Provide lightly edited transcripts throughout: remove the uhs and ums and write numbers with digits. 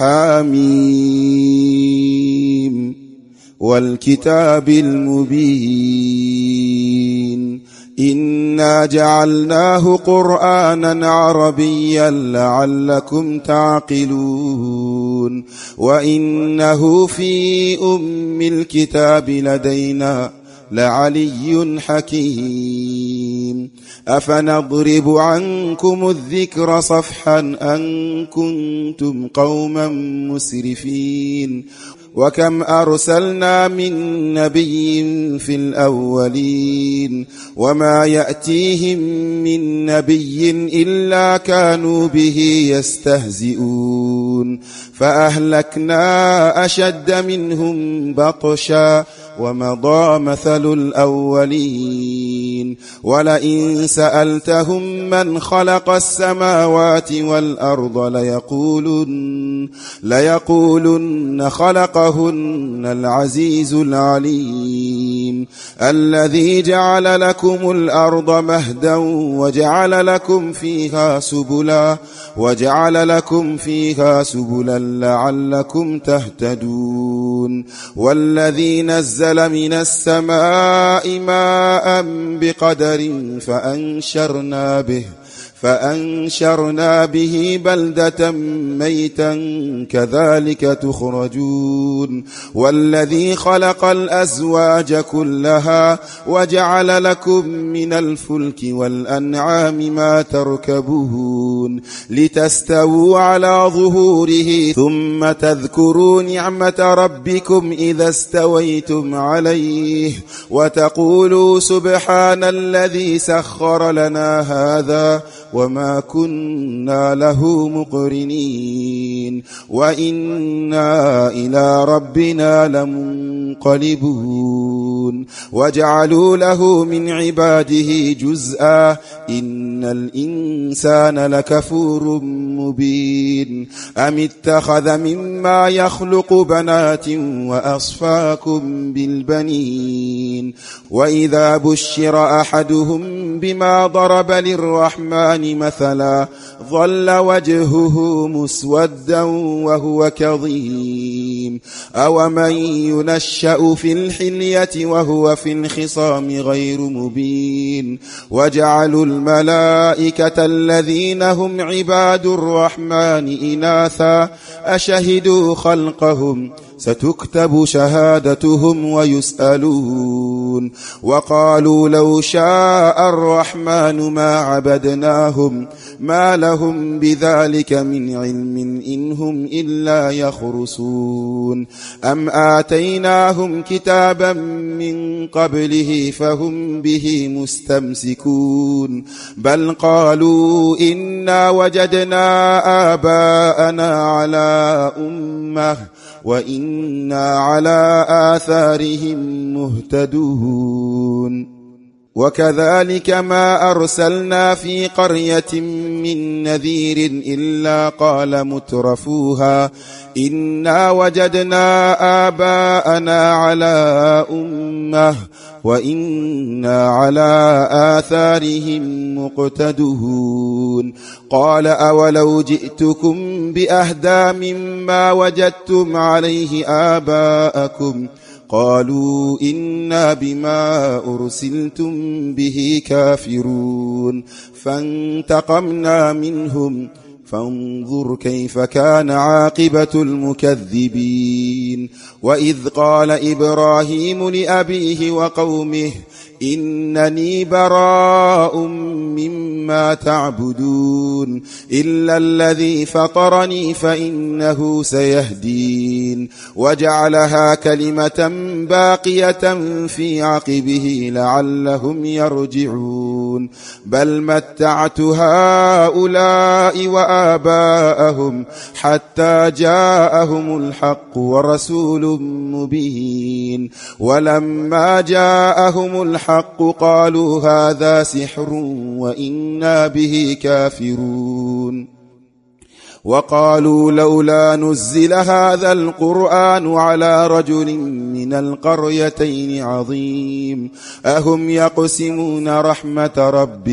حم والكتاب المبين إنا جعلناه قرآنا عربيا لعلكم تعقلون وإنه في أم الكتاب لدينا لعلي حكيم أفنضرب عنكم الذكر صفحا أن كنتم قوما مسرفين وكم أرسلنا من نبي في الأولين وما يأتيهم من نبي إلا كانوا به يستهزئون فأهلكنا أشد منهم بطشا ومضى مثل الأولين ولئن سألتهم من خلق السماوات والأرض ليقولن خلقهن العزيز العليم الذي جعل لكم الأرض مهدا وجعل لكم فيها سبلا لعلكم تهتدون والذي نزل من السماء ماء بقدر فأنشرنا به بلدة ميتا كذلك تخرجون والذي خلق الأزواج كلها وجعل لكم من الفلك والأنعام ما تركبون لتستووا على ظهوره ثم تذكروا نعمة ربكم إذا استويتم عليه وتقولوا سبحان الذي سخر لنا هذا وما كنا له مقرنين وإنا إلى ربنا لمنقلبون وجعلوا له من عباده جزءا إن الإنسان لكفور مبين أم اتخذ مما يخلق بنات وأصفاكم بالبنين وإذا بشر أحدهم بما ضرب للرحمن مثلا ظل وجهه مسودا وهو كظيم أومن ينشأ في الحلية وهو في الخصام غير مبين وجعلوا الملائكة الذين هم عباد الرحمن إناثا أشهدوا خلقهم ستكتب شهادتهم ويسألون وقالوا لو شاء الرحمن ما عبدناهم ما لهم بذلك من علم إن هم إلا يخرصون أم آتيناهم كتابا من قبله فهم به مستمسكون بل قالوا إنا وجدنا آباءنا على أمة وإنا على آثارهم مهتدون وكذلك ما أرسلنا في قرية من نذير إلا قال مترفوها إنا وجدنا آباءنا على أمة وإنا على آثارهم مقتدون قال أولو جئتكم بأهدى مما وجدتم عليه آباءكم قالوا إنا بما أرسلتم به كافرون فانتقمنا منهم فانظر كيف كان عاقبة المكذبين وإذ قال إبراهيم لأبيه وقومه إنني براء مما تعبدون إلا الذي فطرني فإنه سيهدين وجعلها كلمة باقية في عقبه لعلهم يرجعون بل متعت هؤلاء وآباءهم حتى جاءهم الحق ورسول مبين ولما جاءهم الحق قالوا هذا سحر وإنا به كافرون وقالوا لولا نزل هذا القرآن على رجل من القريتين عظيم أهم يقسمون رحمة ربك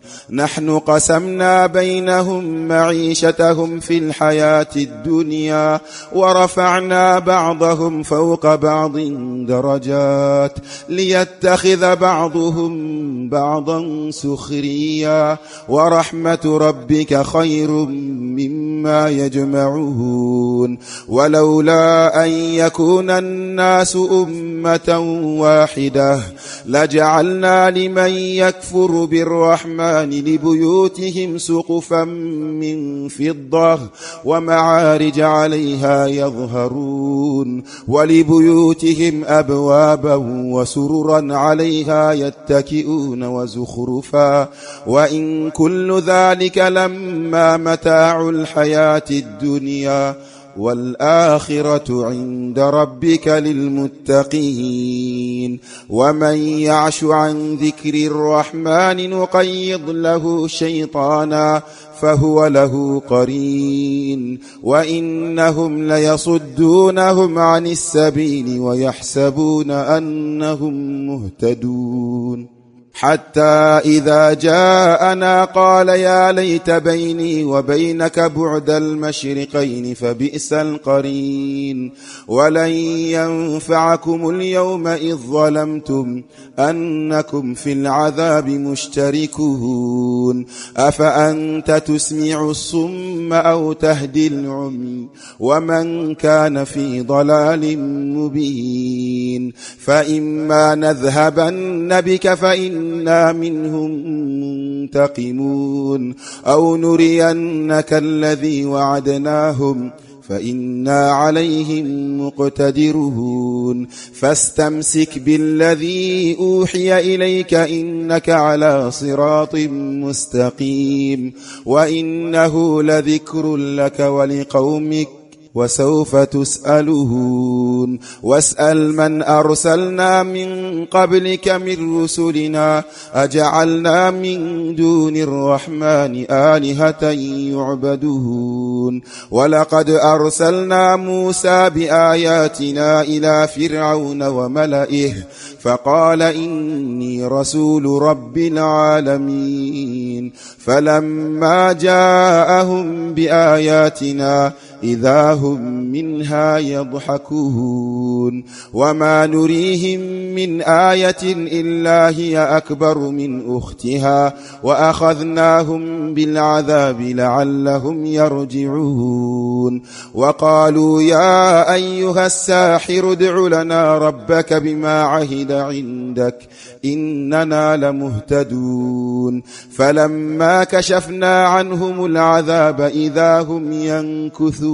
نحن قسمنا بينهم معيشتهم في الحياة الدنيا ورفعنا بعضهم فوق بعض درجات ليتخذ بعضهم بعضا سخريا ورحمة ربك خير مما يجمعون ولولا أن يكون الناس أمة واحدة لجعلنا لمن يكفر بالرحمن لبيوتهم سقفا من فضة ومعارج عليها يظهرون ولبيوتهم أبوابا وسررا عليها يتكئون وزخرفا وإن كل ذلك لما متاع الحياة الدنيا والآخرة عند ربك للمتقين ومن يعش عن ذكر الرحمن نقيض له شيطانا فهو له قرين وإنهم ليصدونهم عن السبيل ويحسبون أنهم مهتدون حتى إذا جاءنا قال يا ليت بيني وبينك بعد المشرقين فبئس القرين ولن ينفعكم اليوم إذ ظلمتم أنكم في العذاب مشتركون أفأنت تسمع الصم أو تهدي العمي ومن كان في ضلال مبين فإما نذهبن بك فإنا منهم منتقمون أو نرينك الذي وعدناهم فإنا عليهم مقتدرون فاستمسك بالذي أوحي إليك إنك على صراط مستقيم وإنه لذكر لك ولقومك وسوف تسألون واسأل من أرسلنا من قبلك من رسلنا أجعلنا من دون الرحمن آلهة يعبدون ولقد أرسلنا موسى بآياتنا إلى فرعون وملئه فقال إني رسول رب العالمين فلما جاءهم بآياتنا إذا هم منها يضحكون وما نريهم من آية إلا هي أكبر من أختها وأخذناهم بالعذاب لعلهم يرجعون وقالوا يا أيها الساحر ادع لنا ربك بما عهد عندك إننا لمهتدون فلما كشفنا عنهم العذاب إذا هم ينكثون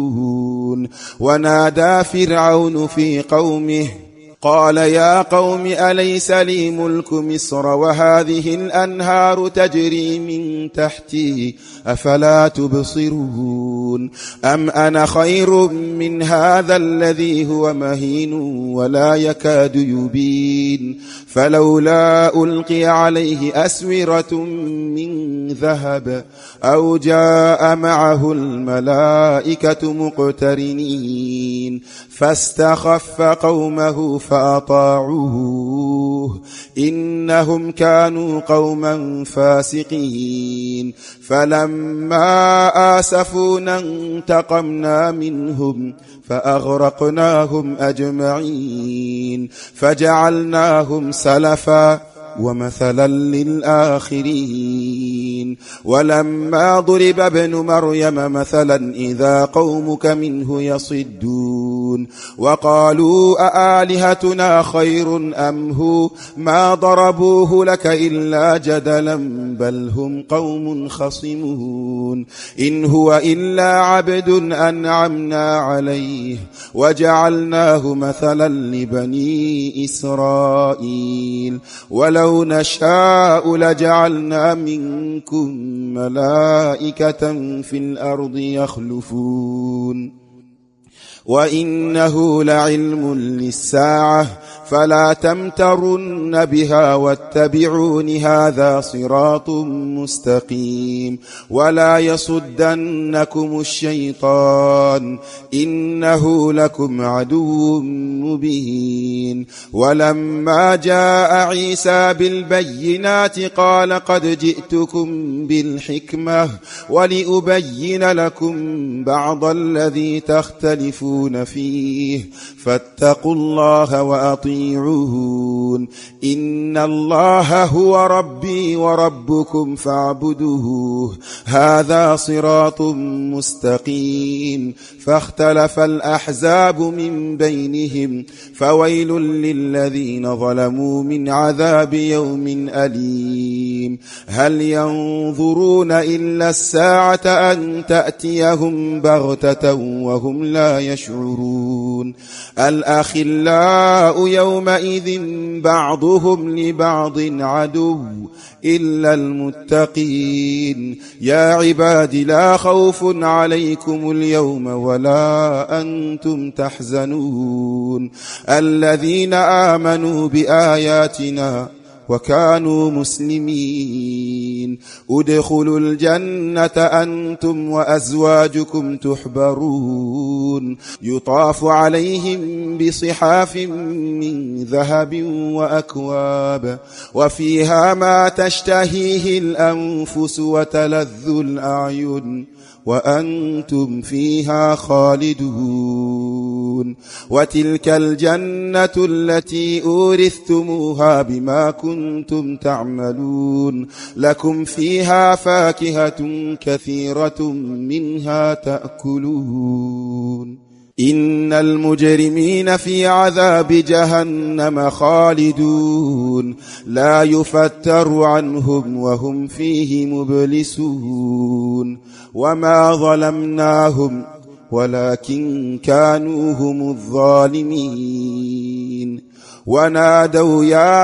ونادى فرعون في قومه قال يا قوم أليس لي ملك مصر وهذه الأنهار تجري من تحتي أفلا تبصرون أم أنا خير من هذا الذي هو مهين ولا يكاد يبين فلولا ألقي عليه أسورة من ذهب أو جاء معه الملائكة مقترنين فاستخف قومه فأطاعوه إنهم كانوا قوما فاسقين فلما آسفونا انتقمنا منهم فأغرقناهم أجمعين فجعلناهم سلفا ومثلا للآخرين ولما ضرب ابن مريم مثلا إذا قومك منه يصدون وقالوا أآلهتنا خير أم هو ما ضربوه لك إلا جدلا بل هم قوم خصمون إن هو إلا عبد أنعمنا عليه وجعلناه مثلا لبني إسرائيل ولو نشاء لجعلنا منكم ملائكة في الأرض يخلفون وإنه لعلم للساعة فلا تمترن بها واتبعون هذا صراط مستقيم ولا يصدنكم الشيطان إنه لكم عدو مبين. ولما جاء عيسى بالبينات قال قد جئتكم بالحكمة ولأبين لكم بعض الذي تختلفون فيه فاتقوا الله وأطيعون إن الله هو ربي وربكم فاعبدوه هذا صراط مستقيم. فاختلف الأحزاب من بينهم فويل للذين ظلموا من عذاب يوم أليم. هل ينظرون إلا الساعة أن تأتيهم بغتة وهم لا يشعرون. الأخلاء يومئذ بعضهم لبعض عدو إلا المتقين. يا عباد لا خوف عليكم اليوم ولا أنتم تحزنون الذين آمنوا بآياتنا وكانوا مسلمين ادخلوا الجنة أنتم وأزواجكم تحبرون يطاف عليهم بصحاف من ذهب وأكواب وفيها ما تشتهيه الأنفس وتلذ الأعين وأنتم فيها خالدون. وتلك الجنة التي أورثتموها بما كنتم تعملون لكم فيها فاكهة كثيرة منها تأكلون. إن المجرمين في عذاب جهنم خالدون لا يفتر عنهم وهم فيه مبلسون. وما ظلمناهم ولكن كانوا هم الظالمين. ونادوا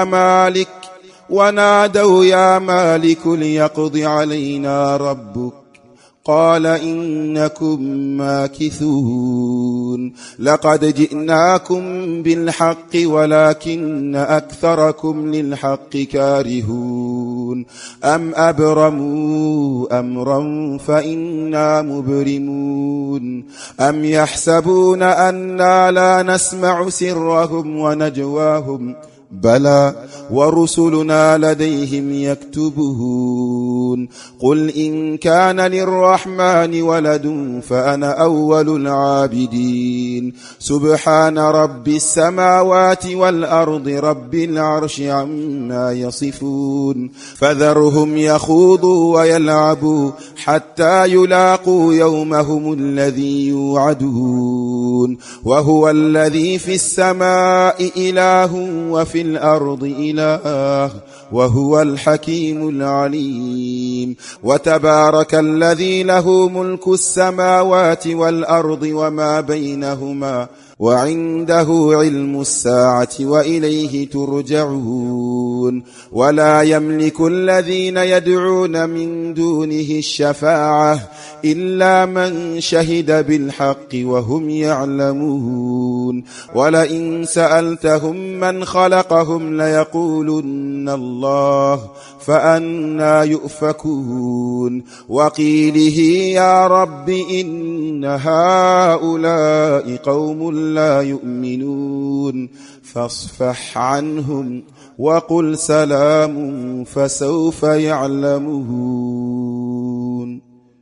يا مالك ليقض علينا ربك قال إنكم ماكثون. لقد جئناكم بالحق ولكن أكثركم للحق كارهون. أم أبرموا أمرا فإنا مبرمون. أم يحسبون أنا لا نسمع سرهم ونجواهم بلى ورسلنا لديهم يكتبون. قل إن كان للرحمن ولد فأنا أول العابدين. سبحان رب السماوات والأرض رب العرش عما يصفون. فذرهم يخوضوا ويلعبوا حتى يلاقوا يومهم الذي يوعدون. وهو الذي في السماء إله وفي الأرض إله وهو الحكيم العليم. وتبارك الذي له ملك السماوات والأرض وما بينهما وعنده علم الساعة وإليه ترجعون. ولا يملك الذين يدعون من دونه الشفاعة إلا من شهد بالحق وهم يعلمون. ولئن سألتهم من خلقهم ليقولن الله فأنى يؤفكون. وقيله يا رب إن هؤلاء قوم لا يؤمنون فاصفح عنهم وقل سلام فسوف يعلمون.